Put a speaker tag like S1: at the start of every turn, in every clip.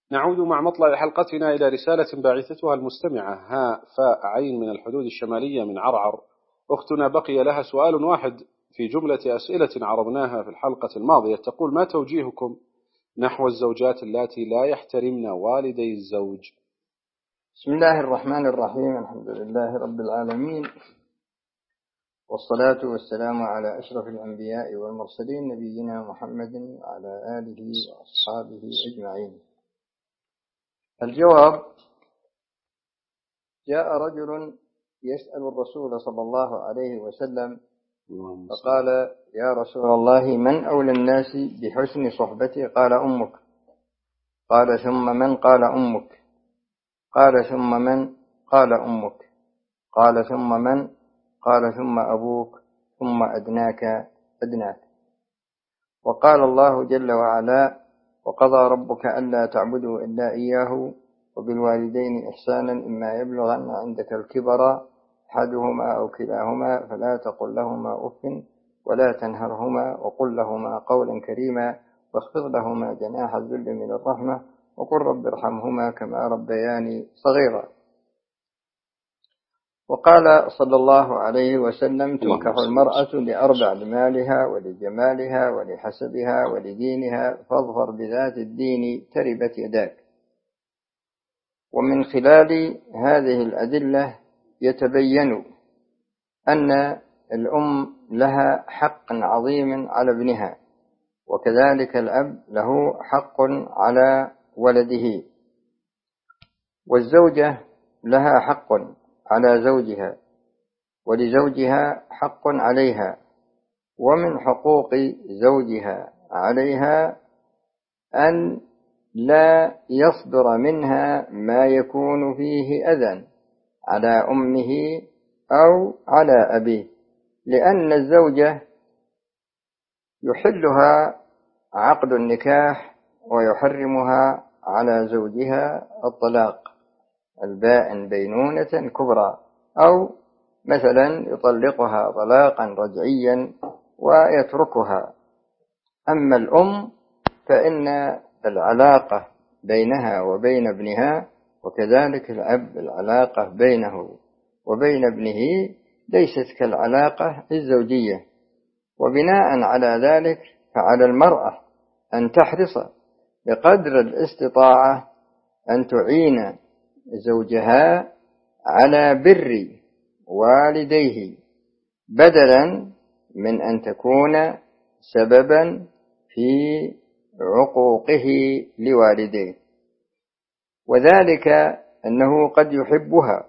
S1: نعود مع مطلع حلقتنا إلى رسالة باعثتها المستمعة هاء فاء عين من الحدود الشمالية من عرعر. أختنا بقي لها سؤال واحد في جملة أسئلة عرضناها في الحلقة الماضية. تقول: ما توجيهكم نحو الزوجات اللاتي لا يحترمن والدي الزوج؟
S2: بسم الله الرحمن الرحيم. الحمد لله رب العالمين، والصلاة والسلام على أشرف الأنبياء والمرسلين نبينا محمد وعلى آله وأصحابه أجمعين. الجواب: جاء رجل يسأل الرسول صلى الله عليه وسلم فقال: يا رسول الله، من أولى الناس بحسن صحبتي؟ قال: أمك. قال: ثم من؟ قال: أمك. قال: ثم من؟ قال: أمك. قال: ثم من؟ قال: ثم أبوك، ثم أدناك. وقال الله جل وعلا: وقضى ربك ألا تعبدوا إلا إياه وبالوالدين إحسانا إما يبلغن عندك الكبر أحدهما أو كلاهما فلا تقل لهما أف ولا تنهرهما وقل لهما قولا كريما واخفض لهما جناح الذل من الرحمة وقل رب ارحمهما كما ربياني صغيرا. وقال صلى الله عليه وسلم: تنكح المرأة لأربع: لمالها ولجمالها ولحسبها ولدينها فاظفر بذات الدين تربت يداك. ومن خلال هذه الأدلة يتبين أن الأم لها حق عظيم على ابنها، وكذلك الأب له حق على ولده، والزوجة لها حق على زوجها، ولزوجها حق عليها. ومن حقوق زوجها عليها أن لا يصدر منها ما يكون فيه أذى على أمه أو على أبيه، لأن الزوجة يحلها عقد النكاح ويحرمها على زوجها الطلاق البائن بينونة كبرى، أو مثلا يطلقها طلاقا رجعيا ويتركها. أما الأم فإن العلاقة بينها وبين ابنها، وكذلك الأب العلاقة بينه وبين ابنه ليست كالعلاقة الزوجية. وبناء على ذلك فعلى المرأة أن تحرص بقدر الاستطاعة أن تعين زوجها على بر والديه، بدلا من أن تكون سببا في عقوقه لوالديه، وذلك أنه قد يحبها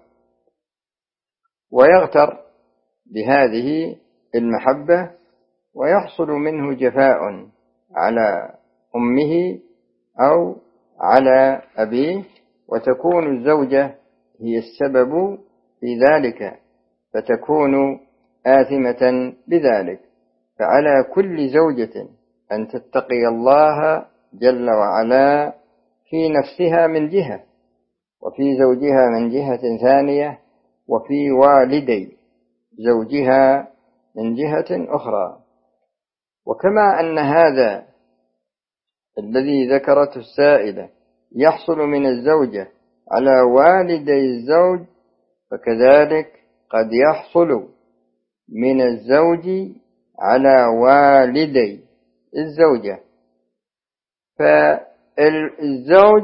S2: ويغتر بهذه المحبة ويحصل منه جفاء على أمه أو على أبيه، وتكون الزوجة هي السبب في ذلك فتكون آثمة بذلك. فعلى كل زوجة أن تتقي الله جل وعلا في نفسها من جهة، وفي زوجها من جهة ثانية، وفي والدي زوجها من جهة أخرى. وكما أن هذا الذي ذكرته السائلة يحصل من الزوجة على والدي الزوج، فكذلك قد يحصل من الزوج على والدي الزوجة. فالزوج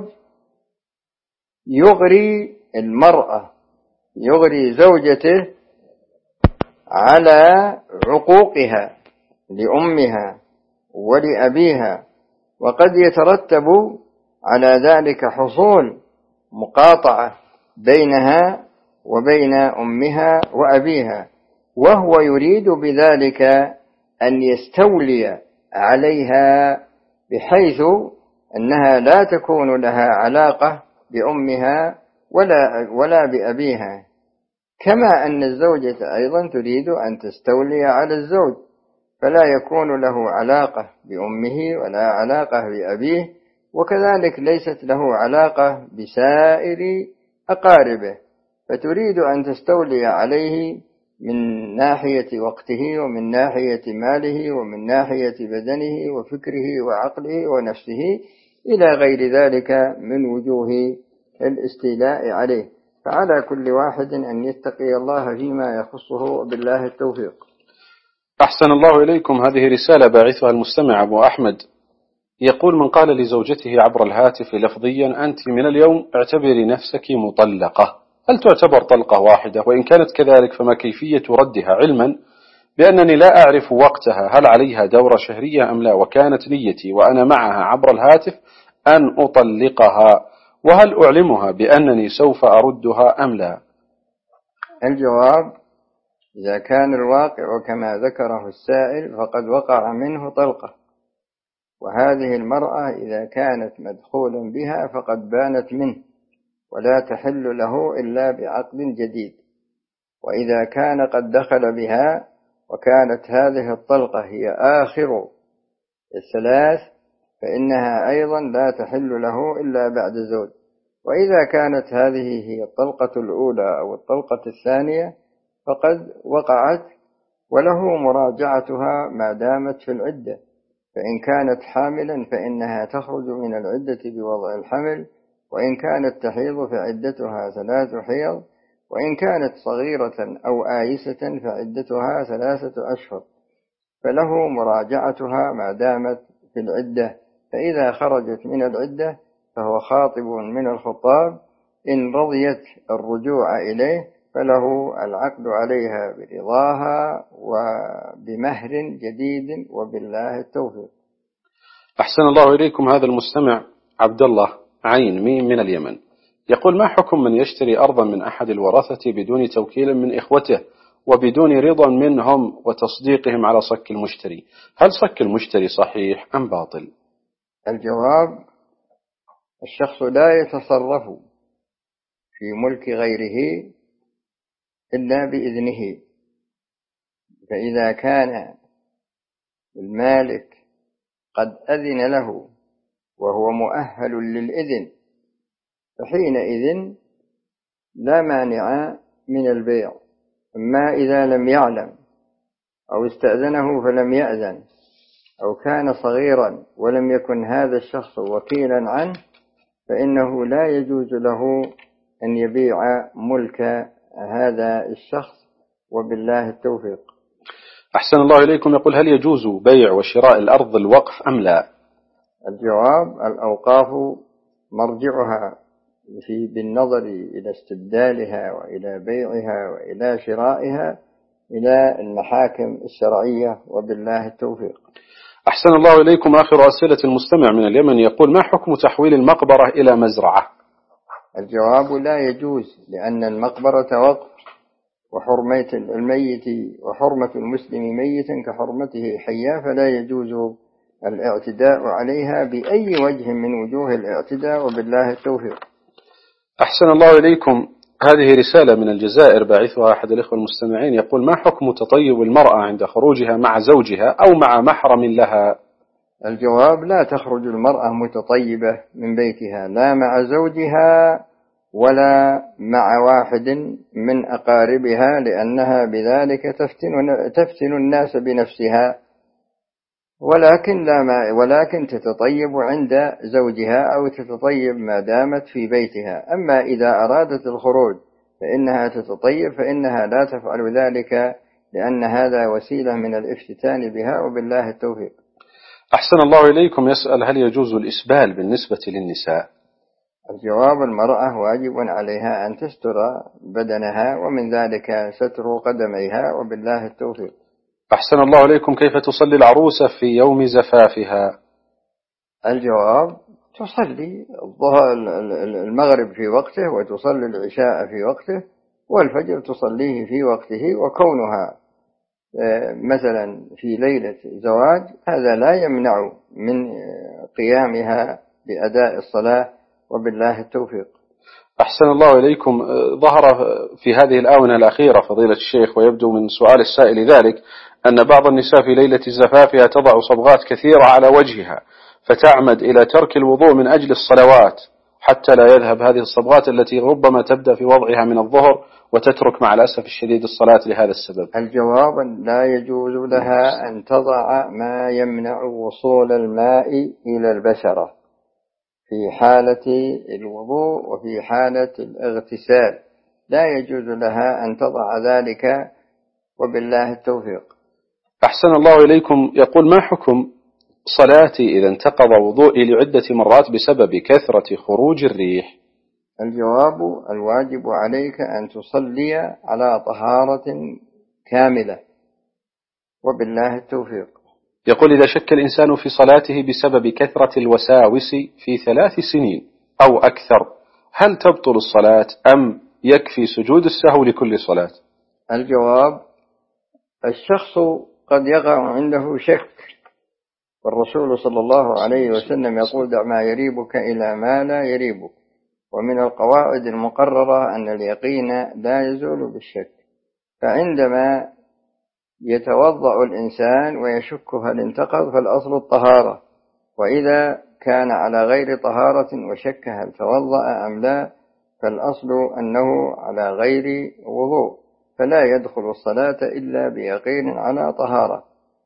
S2: يغري المرأة، يغري زوجته على عقوقها لأمها ولأبيها، وقد يترتب على ذلك حصول مقاطعة بينها وبين أمها وأبيها، وهو يريد بذلك أن يستولي عليها بحيث أنها لا تكون لها علاقة بأمها ولا بأبيها، كما أن الزوجة أيضا تريد أن تستولي على الزوج، فلا يكون له علاقة بأمه ولا علاقة بأبيه، وكذلك ليست له علاقة بسائر أقاربه، فتريد أن تستولي عليه من ناحية وقته ومن ناحية ماله ومن ناحية بدنه وفكره وعقله ونفسه، إلى غير ذلك من وجوه الاستيلاء عليه. فعلى كل واحد أن يتقي الله فيما يخصه، بالله التوفيق.
S1: أحسن الله إليكم. هذه رسالة باعثها المستمع أبو أحمد، يقول: من قال لزوجته عبر الهاتف لفظيا: أنت من اليوم اعتبري نفسك مطلقة، هل تعتبر طلقة واحدة؟ وإن كانت كذلك فما كيفية ردها، علما بأنني لا أعرف وقتها هل عليها دورة شهرية أم لا، وكانت نيتي وأنا معها عبر الهاتف أن أطلقها، وهل أعلمها بأنني سوف أردها أم لا؟
S2: الجواب: إذا كان الواقع كما ذكره السائل فقد وقع منه طلقة، وهذه المرأة إذا كانت مدخولا بها فقد بانت منه ولا تحل له إلا بعقد جديد. وإذا كان قد دخل بها وكانت هذه الطلقة هي آخر الثلاث فإنها أيضا لا تحل له إلا بعد زوج. وإذا كانت هذه هي الطلقة الأولى أو الطلقة الثانية فقد وقعت، وله مراجعتها ما دامت في العدة. فإن كانت حاملا فإنها تخرج من العدة بوضع الحمل، وإن كانت تحيض فعدتها 3 حيض، وإن كانت صغيرة أو آيسة فعدتها 3 أشهر، فله مراجعتها ما دامت في العدة. فإذا خرجت من العدة فهو خاطب من الخطاب، إن رضيت الرجوع إليه فله العقد عليها برضاها وبمهر جديد، وبالله التوفيق.
S1: أحسن الله إليكم. هذا المستمع عبد الله عين ميم من اليمن، يقول: ما حكم من يشتري أرضا من أحد الورثة بدون توكيل من إخوته وبدون رضا منهم وتصديقهم على صك المشتري؟ هل صك المشتري صحيح أم باطل؟
S2: الجواب: الشخص لا يتصرف في ملك غيره إلا بإذنه، فإذا كان المالك قد أذن له وهو مؤهل للإذن فحينئذ لا مانع من البيع. أما إذا لم يعلم أو استأذنه فلم يأذن أو كان صغيرا ولم يكن هذا الشخص وكيلا عنه فإنه لا يجوز له أن يبيع ملك هذا الشخص، وبالله التوفيق.
S1: أحسن الله إليكم. يقول: هل يجوز بيع وشراء الأرض الوقف أم لا؟
S2: الجواب: الأوقاف مرجعها بالنظر إلى استبدالها وإلى بيعها وإلى شرائها إلى المحاكم الشرعية، وبالله التوفيق.
S1: أحسن الله إليكم. آخر أسئلة المستمع من اليمن، يقول: ما حكم تحويل المقبرة إلى مزرعة؟
S2: الجواب: لا يجوز، لأن المقبرة وقف، وحرمة الميت وحرمة المسلم ميتا كحرمته حيا، فلا يجوز الاعتداء عليها بأي وجه من وجوه الاعتداء، وبالله التوفيق.
S1: أحسن الله إليكم. هذه رسالة من الجزائر باعثها أحد الإخوة المستمعين، يقول: ما حكم تطيب المرأة عند خروجها مع زوجها أو مع محرم لها؟
S2: الجواب: لا تخرج المرأة متطيبة من بيتها، لا مع زوجها ولا مع واحد من أقاربها، لأنها بذلك تفتن الناس بنفسها، ولكن تتطيب عند زوجها أو تتطيب ما دامت في بيتها. أما إذا أرادت الخروج فإنها تتطيب، فإنها لا تفعل ذلك، لأن هذا وسيلة من الافتتان بها، وبالله التوفيق.
S1: أحسن الله إليكم. يسأل: هل يجوز الإسبال بالنسبة للنساء؟
S2: الجواب: المرأة واجب عليها أن تستر بدنها، ومن ذلك ستر قدميها، وبالله التوفيق.
S1: أحسن الله إليكم. كيف تصلي العروسة في يوم زفافها؟
S2: الجواب: تصلي المغرب في وقته، وتصلي العشاء في وقته، والفجر تصليه في وقته. وكونها مثلا في ليلة زواج هذا لا يمنع من قيامها بأداء الصلاة، وبالله التوفيق.
S1: أحسن الله إليكم. ظهر في هذه الآونة الأخيرة فضيلة الشيخ، ويبدو من سؤال السائل ذلك، أن بعض النساء في ليلة زفافها تضع صبغات كثيرة على وجهها، فتعمد إلى ترك الوضوء من أجل الصلوات حتى لا يذهب هذه الصبغات التي ربما تبدأ في وضعها من الظهر، وتترك مع الأسف الشديد الصلاة لهذا السبب.
S2: الجواب: لا يجوز لها أن تضع ما يمنع وصول الماء إلى البشرة، في حالة الوضوء وفي حالة الاغتسال، لا يجوز لها أن تضع ذلك، وبالله التوفيق.
S1: أحسن الله إليكم. يقول: ما حكم صلاتي إذا انتقض وضوئي لعدة مرات بسبب كثرة خروج الريح؟
S2: الجواب: الواجب عليك أن تصلي على طهارة كاملة، وبالله التوفيق.
S1: يقول: إذا شك الإنسان في صلاته بسبب كثرة الوساوس في 3 سنين أو أكثر، هل تبطل الصلاة أم يكفي سجود السهو لكل صلاة؟
S2: الجواب: الشخص قد يقع عنده شك، والرسول صلى الله عليه وسلم يقول: دع ما يريبك إلى ما لا يريبك. ومن القواعد المقررة أن اليقين لا يزول بالشك، فعندما يتوضأ الإنسان ويشك هل انتقض فالأصل الطهارة، وإذا كان على غير طهارة وشك هل توضأ أم لا فالأصل أنه على غير وضوء، فلا يدخل الصلاة إلا بيقين على طهارة.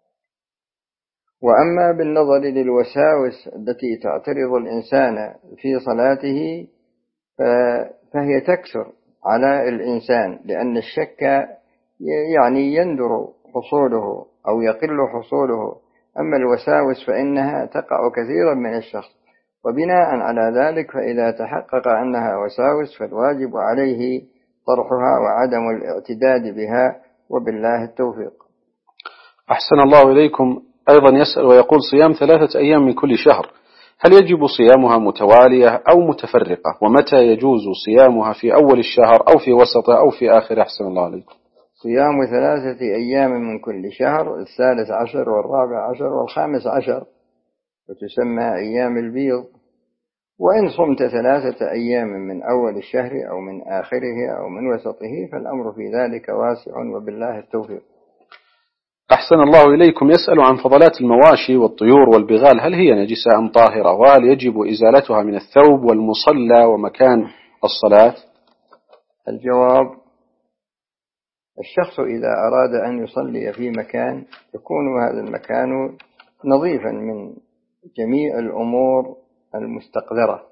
S2: وأما بالنظر للوساوس التي تعترض الإنسان في صلاته فهي تكثر على الإنسان، لأن الشك يعني يندر حصوله أو يقل حصوله، أما الوساوس فإنها تقع كثيرا من الشخص، وبناء على ذلك فإذا تحقق أنها وساوس فالواجب عليه طرحها وعدم الاعتداد بها، وبالله التوفيق.
S1: أحسن الله إليكم. أيضا يسأل ويقول: صيام 3 أيام من كل شهر، هل يجب صيامها متوالية أو متفرقة؟ ومتى يجوز صيامها، في أول الشهر أو في وسطه أو في آخر؟ أحسن الله عليكم.
S2: صيام 3 أيام من كل شهر، 13 و14 و15، وتسمى أيام البيض. وإن صمت 3 أيام من أول الشهر أو من آخره أو من وسطه فالأمر في ذلك واسع، وبالله التوفيق.
S1: أحسن الله إليكم. يسأل عن فضلات المواشي والطيور والبغال، هل هي نجسة أم طاهرة؟ وهل يجب إزالتها من الثوب والمصلى ومكان الصلاة؟
S2: الجواب: الشخص إذا أراد أن يصلي في مكان يكون هذا المكان نظيفا من جميع الأمور المستقذرة،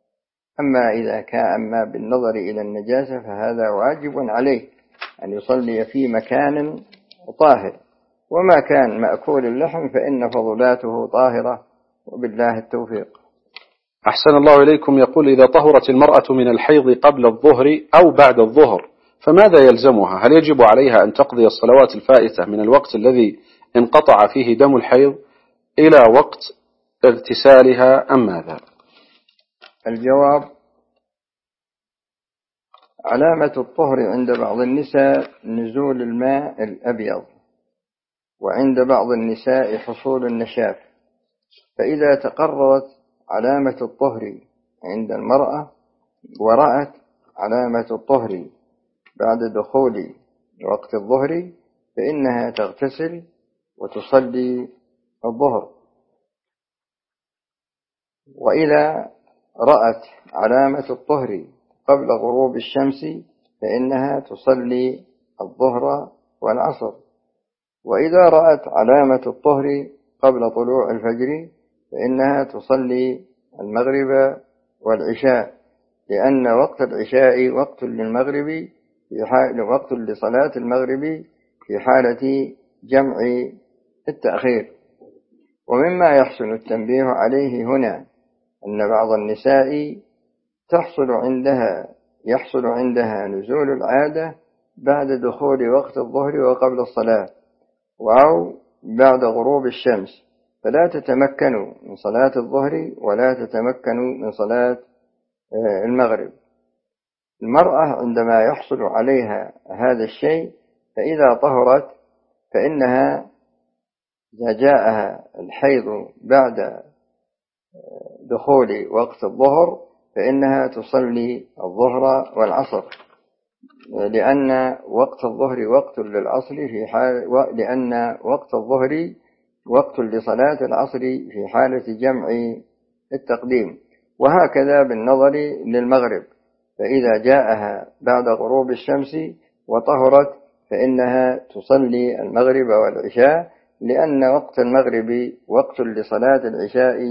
S2: أما بالنظر إلى النجاسة فهذا واجب عليه أن يصلي في مكان طاهر، وما كان مأكول اللحم فإن فضلاته طاهرة، وبالله التوفيق.
S1: أحسن الله إليكم. يقول: إذا طهرت المرأة من الحيض قبل الظهر أو بعد الظهر فماذا يلزمها؟ هل يجب عليها أن تقضي الصلوات الفائتة من الوقت الذي انقطع فيه دم الحيض إلى وقت اغتسالها أم ماذا؟
S2: الجواب: علامة الطهر عند بعض النساء نزول الماء الأبيض، وعند بعض النساء حصول النشاف، فإذا تقررت علامة الطهر عند المرأة ورأت علامة الطهر بعد دخول وقت الظهر فإنها تغتسل وتصلي الظهر. وإذا رأت علامة الطهر قبل غروب الشمس فإنها تصلي الظهر والعصر. وإذا رأت علامة الطهر قبل طلوع الفجر فإنها تصلي المغرب والعشاء، لأن وقت العشاء وقت للمغرب وقت لصلاة المغرب في حالة جمع التأخير. ومما يحسن التنبيه عليه هنا أن بعض النساء يحصل عندها نزول العادة بعد دخول وقت الظهر وقبل الصلاة أو بعد غروب الشمس، فلا تتمكن من صلاة الظهر ولا تتمكن من صلاة المغرب. المرأة عندما يحصل عليها هذا الشيء فإذا طهرت فإنها إذا جاءها الحيض بعد دخول وقت الظهر فإنها تصلي الظهر والعصر، لأن وقت الظهر وقت للعصر لأن وقت الظهر وقت لصلاة العصر في حالة جمع التقديم. وهكذا بالنظر للمغرب، فإذا جاءها بعد غروب الشمس وطهرت فإنها تصلي المغرب والعشاء، لأن وقت المغرب وقت لصلاة العشاء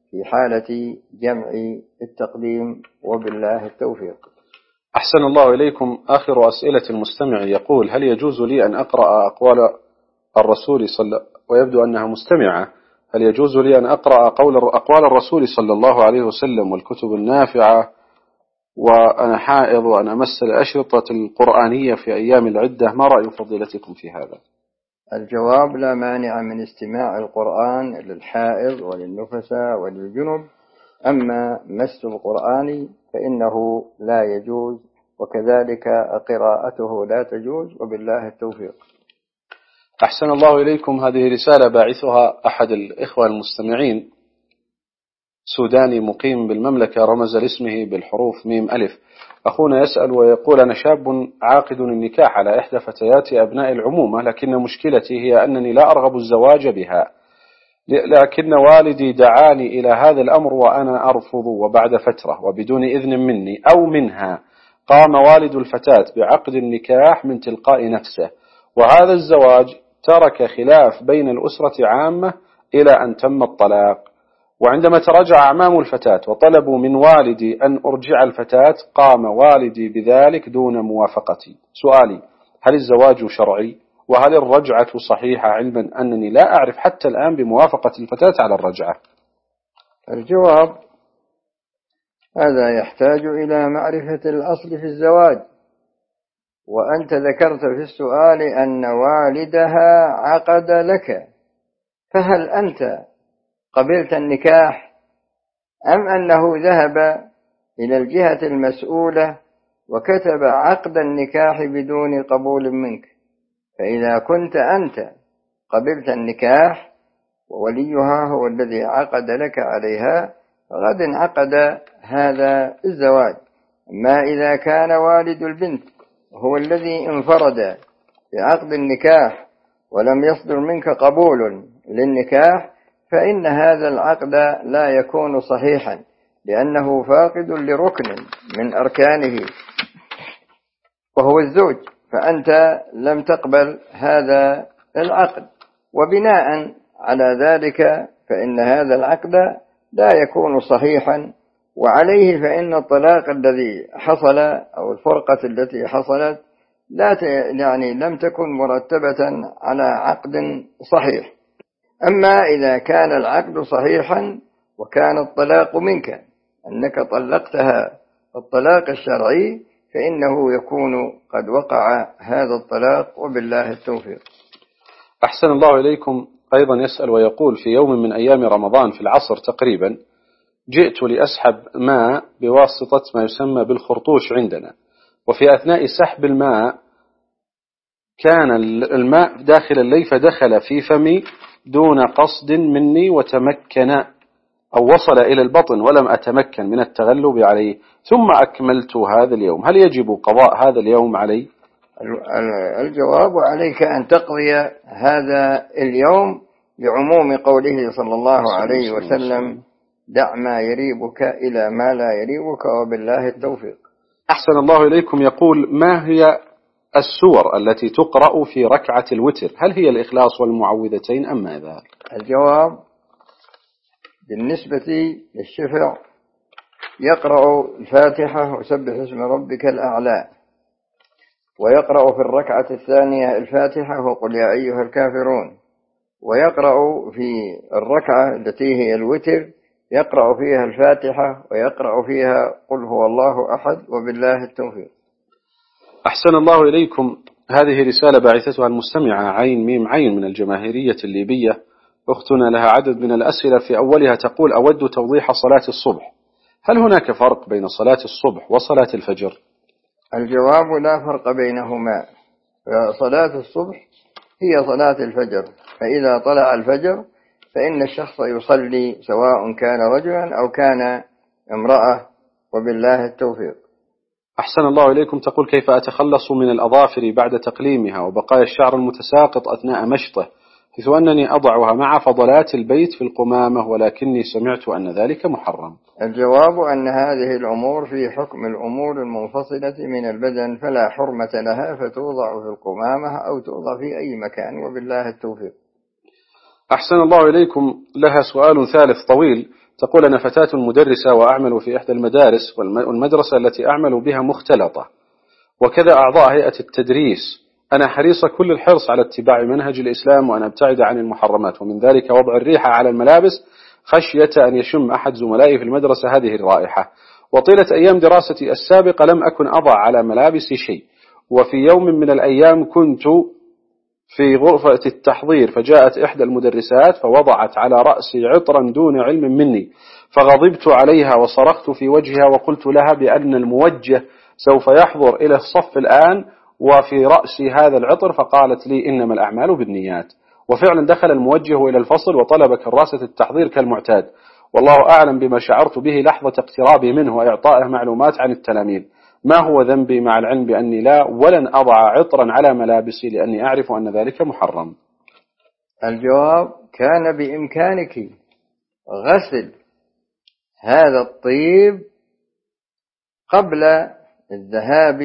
S2: في حالة جمع التقديم، وبالله التوفيق.
S1: أحسن الله إليكم. آخر أسئلة المستمع يقول: هل يجوز لي أن أقرأ أقوال الرسول ويبدو أنها مستمعة، هل يجوز لي أن أقرأ أقوال الرسول صلى الله عليه وسلم والكتب النافعة وأنا حائض وأن أمس الأشرطة القرآنية في أيام العدة؟ ما رأي فضيلتكم في هذا؟
S2: الجواب: لا مانع من استماع القرآن للحائض وللنفساء وللجنب، أما مس القرآن فإنه لا يجوز، وكذلك قراءته لا تجوز، وبالله التوفيق.
S1: أحسن الله إليكم. هذه رسالة باعثها أحد الإخوة المستمعين، سوداني مقيم بالمملكة، رمز لاسمه بالحروف ميم ألف. أخونا يسأل ويقول: أنا شاب عاقد النكاح على إحدى فتيات أبناء العمومة، لكن مشكلتي هي أنني لا أرغب الزواج بها، لكن والدي دعاني إلى هذا الأمر وأنا أرفض، وبعد فترة وبدون إذن مني أو منها قام والد الفتاة بعقد النكاح من تلقاء نفسه، وهذا الزواج ترك خلاف بين الأسرة عامة إلى أن تم الطلاق. وعندما تراجع أعمام الفتاة وطلبوا من والدي أن أرجع الفتاة قام والدي بذلك دون موافقتي. سؤالي: هل الزواج شرعي؟ وهل الرجعة صحيحة، علما أنني لا أعرف حتى الآن بموافقة الفتاة على الرجعة؟
S2: الجواب: هذا يحتاج إلى معرفة الأصل في الزواج، وأنت ذكرت في السؤال أن والدها عقد لك، فهل أنت قبلت النكاح أم أنه ذهب إلى الجهة المسؤولة وكتب عقد النكاح بدون قبول منك؟ فإذا كنت أنت قبلت النكاح ووليها هو الذي عقد لك عليها، فقد انعقد هذا الزواج. أما إذا كان والد البنت هو الذي انفرد بعقد النكاح ولم يصدر منك قبول للنكاح، فإن هذا العقد لا يكون صحيحا، لأنه فاقد لركن من أركانه وهو الزوج، فأنت لم تقبل هذا العقد، وبناء على ذلك فإن هذا العقد لا يكون صحيحا، وعليه فإن الطلاق الذي حصل أو الفرقة التي حصلت لم تكن مرتبة على عقد صحيح. أما إذا كان العقد صحيحا وكان الطلاق منك أنك طلقتها الطلاق الشرعي، فإنه يكون قد وقع هذا الطلاق، وبالله التوفيق.
S1: أحسن الله إليكم. أيضا يسأل ويقول: في يوم من أيام رمضان في العصر تقريبا جئت لأسحب ماء بواسطة ما يسمى بالخرطوش عندنا، وفي أثناء سحب الماء كان الماء داخل الليفة دخل في فمي دون قصد مني وتمكن أو وصل إلى البطن ولم أتمكن من التغلب عليه، ثم أكملت هذا اليوم، هل يجب قضاء هذا اليوم علي؟
S2: الجواب: عليك أن تقضي هذا اليوم لعموم قوله صلى الله عليه وسلم: دع ما يريبك إلى ما لا يريبك، وبالله التوفيق.
S1: أحسن الله إليكم. يقول: ما هي السور التي تقرأ في ركعة الوتر؟ هل هي الإخلاص والمعوذتين أم ماذا؟
S2: الجواب: بالنسبة للشفع يقرأ الفاتحة وسبح اسم ربك الأعلى، ويقرأ في الركعة الثانية الفاتحة وقل يا أيها الكافرون، ويقرأ في الركعة التي هي الوتر يقرأ فيها الفاتحة ويقرأ فيها قل هو الله أحد، وبالله التوفيق.
S1: أحسن الله إليكم. هذه رسالة باعثتها المستمعة عين ميم عين من الجماهيرية الليبية. أختنا لها عدد من الأسئلة، في أولها تقول: أود توضيح صلاة الصبح، هل هناك فرق بين صلاة الصبح وصلاة الفجر؟
S2: الجواب: لا فرق بينهما. صلاة الصبح هي صلاة الفجر، فإذا طلع الفجر فإن الشخص يصلي سواء كان رجلا أو كان امرأة، وبالله التوفيق.
S1: أحسن الله إليكم. تقول: كيف أتخلص من الأظافر بعد تقليمها وبقايا الشعر المتساقط أثناء مشطه، حيث أنني أضعها مع فضلات البيت في القمامة، ولكني سمعت أن ذلك محرم؟
S2: الجواب: أن هذه الأمور في حكم الأمور المنفصلة من البدن، فلا حرمة لها، فتوضع في القمامة أو توضع في أي مكان، وبالله التوفيق.
S1: أحسن الله إليكم. لها سؤال ثالث طويل، تقول: أنا فتاة مدرسة وأعمل في إحدى المدارس، والمدرسة التي أعمل بها مختلطة، وكذا أعضاء هيئة التدريس. أنا حريصة كل الحرص على اتباع منهج الإسلام وأن أبتعد عن المحرمات، ومن ذلك وضع الريحة على الملابس خشية أن يشم أحد زملائي في المدرسة هذه الرائحة. وطيلة أيام دراستي السابقة لم أكن أضع على ملابسي شيء. وفي يوم من الأيام كنت في غرفة التحضير، فجاءت إحدى المدرسات فوضعت على رأسي عطرا دون علم مني، فغضبت عليها وصرخت في وجهها وقلت لها بأن الموجه سوف يحضر إلى الصف الآن وفي رأسي هذا العطر، فقالت لي: إنما الأعمال بالنيات. وفعلا دخل الموجه إلى الفصل وطلب كراسة التحضير كالمعتاد، والله أعلم بما شعرت به لحظة اقترابي منه وإعطائه معلومات عن التلاميذ. ما هو ذنبي مع العلم بأني لا ولن أضع عطرا على ملابسي لأني أعرف أن ذلك محرم؟
S2: الجواب: كان بإمكانك غسل هذا الطيب قبل الذهاب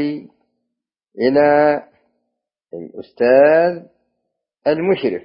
S2: إلى الأستاذ المشرف،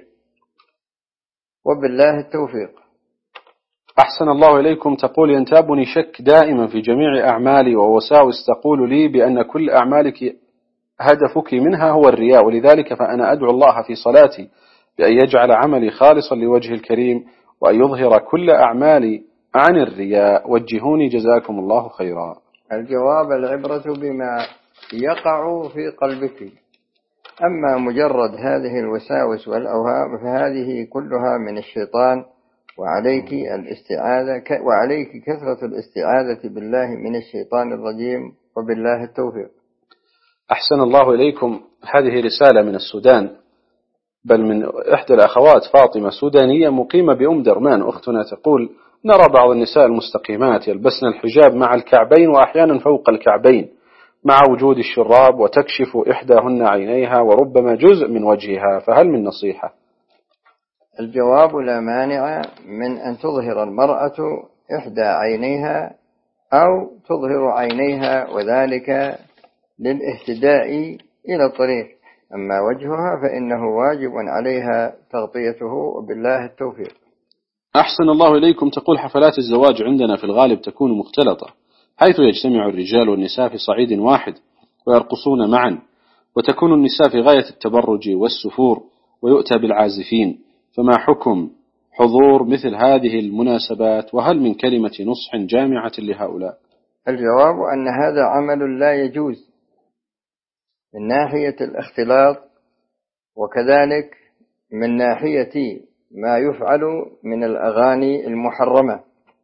S2: وبالله التوفيق.
S1: أحسن الله إليكم. تقول: ينتابني شك دائما في جميع أعمالي ووساوس تقول لي بأن كل أعمالك هدفك منها هو الرياء، ولذلك فأنا أدعو الله في صلاتي بأن يجعل عملي خالصا لوجه الكريم وأن يظهر كل أعمالي عن الرياء. وجهوني جزاكم الله خيرا.
S2: الجواب: العبرة بما يقع في قلبك، أما مجرد هذه الوساوس والأوهام فهذه كلها من الشيطان، وعليك الاستعاذة وعليك كثرة الاستعاذة بالله من الشيطان الرجيم، وبالله التوفيق.
S1: أحسن الله إليكم. هذه رسالة من السودان، بل من إحدى الأخوات فاطمة سودانية مقيمة بأم درمان. أختنا تقول: نرى بعض النساء المستقيمات يلبسن الحجاب مع الكعبين وأحيانا فوق الكعبين مع وجود الشراب، وتكشف إحداهن عينيها وربما جزء من وجهها، فهل من نصيحة؟
S2: الجواب: لا مانع من أن تظهر المرأة إحدى عينيها أو تظهر عينيها، وذلك للاهتداء إلى الطريق. أما وجهها فإنه واجب عليها تغطيته، وبالله التوفيق.
S1: أحسن الله إليكم. تقول: حفلات الزواج عندنا في الغالب تكون مختلطة، حيث يجتمع الرجال والنساء في صعيد واحد ويرقصون معا، وتكون النساء في غاية التبرج والسفور ويؤتى بالعازفين، فما حكم حضور مثل هذه المناسبات؟ وهل من كلمة نصح جامعة لهؤلاء؟
S2: الجواب: أن هذا عمل لا يجوز من ناحية الاختلاط، وكذلك من ناحية ما يفعل من الأغاني المحرمة.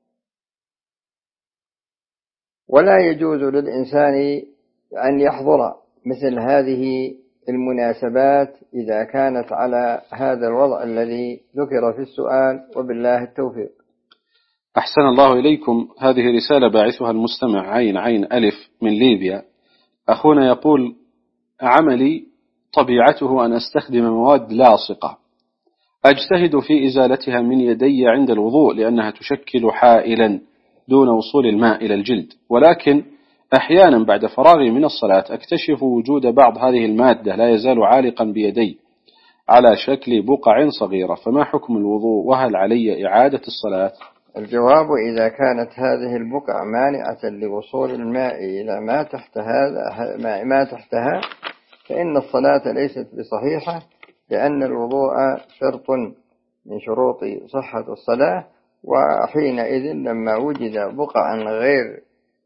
S2: ولا يجوز للإنسان أن يحضر مثل هذه المناسبات إذا كانت على هذا الوضع الذي ذكر في السؤال، وبالله التوفيق.
S1: أحسن الله إليكم. هذه رسالة باعثها المستمع عين ألف من ليبيا. أخونا يقول: عملي طبيعته أن أستخدم مواد لاصقة، أجتهد في إزالتها من يدي عند الوضوء لأنها تشكل حائلا دون وصول الماء إلى الجلد، ولكن أحيانا بعد فراغي من الصلاة أكتشف وجود بعض هذه المادة لا يزال عالقا بيدي على شكل بقع صغيرة، فما حكم الوضوء؟ وهل علي إعادة الصلاة؟
S2: الجواب: إذا كانت هذه البقع مانعة لوصول الماء إلى ما تحتها فإن الصلاة ليست بصحيحة، لأن الوضوء شرط من شروط صحة الصلاة، وحينئذ لما وجد بقعا غير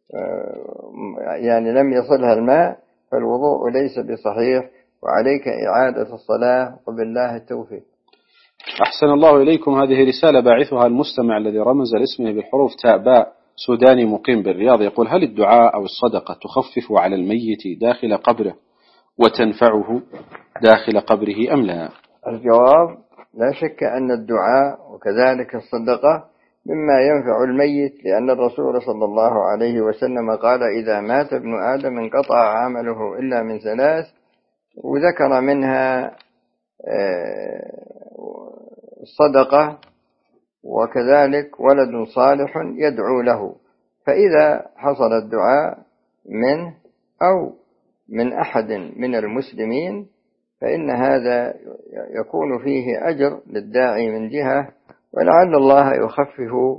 S2: لم يصلها الماء فالوضوء ليس بصحيح، وعليك إعادة الصلاة، وبالله التوفيق.
S1: أحسن الله إليكم. هذه رسالة باعثها المستمع الذي رمز لاسمه بالحروف تاء باء، سوداني مقيم بالرياض. يقول: هل الدعاء أو الصدقة تخفف على الميت داخل قبره وتنفعه داخل قبره أم لا؟
S2: الجواب: لا شك أن الدعاء وكذلك الصدقة مما ينفع الميت، لأن الرسول صلى الله عليه وسلم قال: إذا مات ابن آدم انقطع عمله إلا من ثلاث، وذكر منها الصدقة وكذلك ولد صالح يدعو له. فإذا حصل الدعاء منه أو من أحد من المسلمين فإن هذا يكون فيه أجر للداعي من جهة، ولعل الله يخفف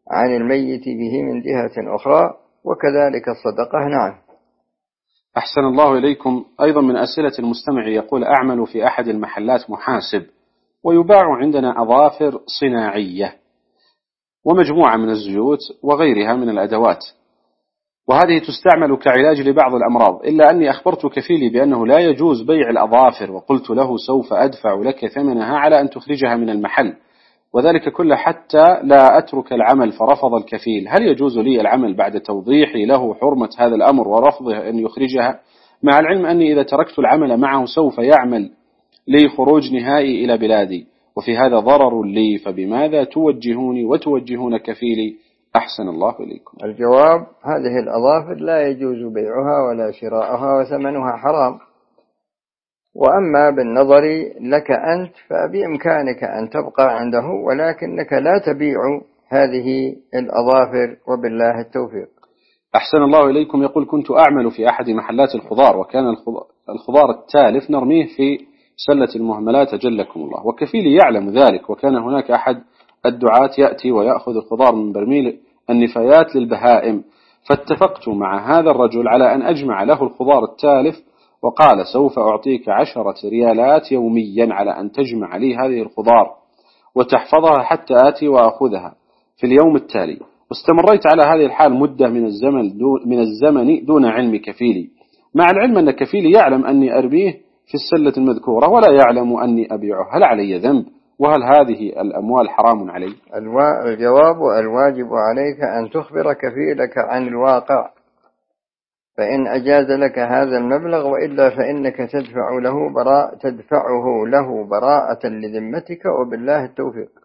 S2: عن الميت به من جهة أخرى، وكذلك الصدقة. نعم.
S1: أحسن الله إليكم. أيضا من أسئلة المستمع يقول: أعمل في أحد المحلات محاسب، ويباع عندنا أظافر صناعية ومجموعة من الزيوت وغيرها من الأدوات، وهذه تستعمل كعلاج لبعض الأمراض، إلا أني أخبرت كفيلي بأنه لا يجوز بيع الأظافر، وقلت له سوف أدفع لك ثمنها على أن تخرجها من المحل، وذلك كله حتى لا أترك العمل. فرفض الكفيل. هل يجوز لي العمل بعد توضيحي له حرمة هذا الأمر ورفضه أن يخرجها، مع العلم أني إذا تركت العمل معه سوف يعمل لي خروج نهائي إلى بلادي، وفي هذا ضرر لي، فبماذا توجهوني وتوجهون كفيلي؟ أحسن الله إليكم.
S2: الجواب: هذه الأظافر لا يجوز بيعها ولا شراؤها، وثمنها حرام. وأما بالنظر لك أنت فبإمكانك أن تبقى عنده، ولكنك لا تبيع هذه الأظافر، وبالله التوفيق.
S1: أحسن الله إليكم. يقول: كنت أعمل في أحد محلات الخضار، وكان الخضار التالف نرميه في سلة المهملات أجلكم الله، وكفيلي يعلم ذلك، وكان هناك أحد الدعاة يأتي ويأخذ الخضار من برميل النفايات للبهائم، فاتفقت مع هذا الرجل على أن أجمع له الخضار التالف، وقال: سوف أعطيك 10 ريالات يوميا على أن تجمع لي هذه الخضار وتحفظها حتى آتي وأخذها في اليوم التالي. واستمريت على هذه الحال مدة من الزمن دون علم كفيلي، مع العلم أن كفيلي يعلم أني أرميه في السلة المذكورة ولا يعلم أني أبيعه. هل علي ذنب؟ وهل هذه الأموال حرام علي؟
S2: الجواب: الواجب عليك أن تخبر كفيلك عن الواقع، فإن أجاز لك هذا المبلغ، وإلا فإنك تدفعه له براءة لذمتك، وبالله التوفيق.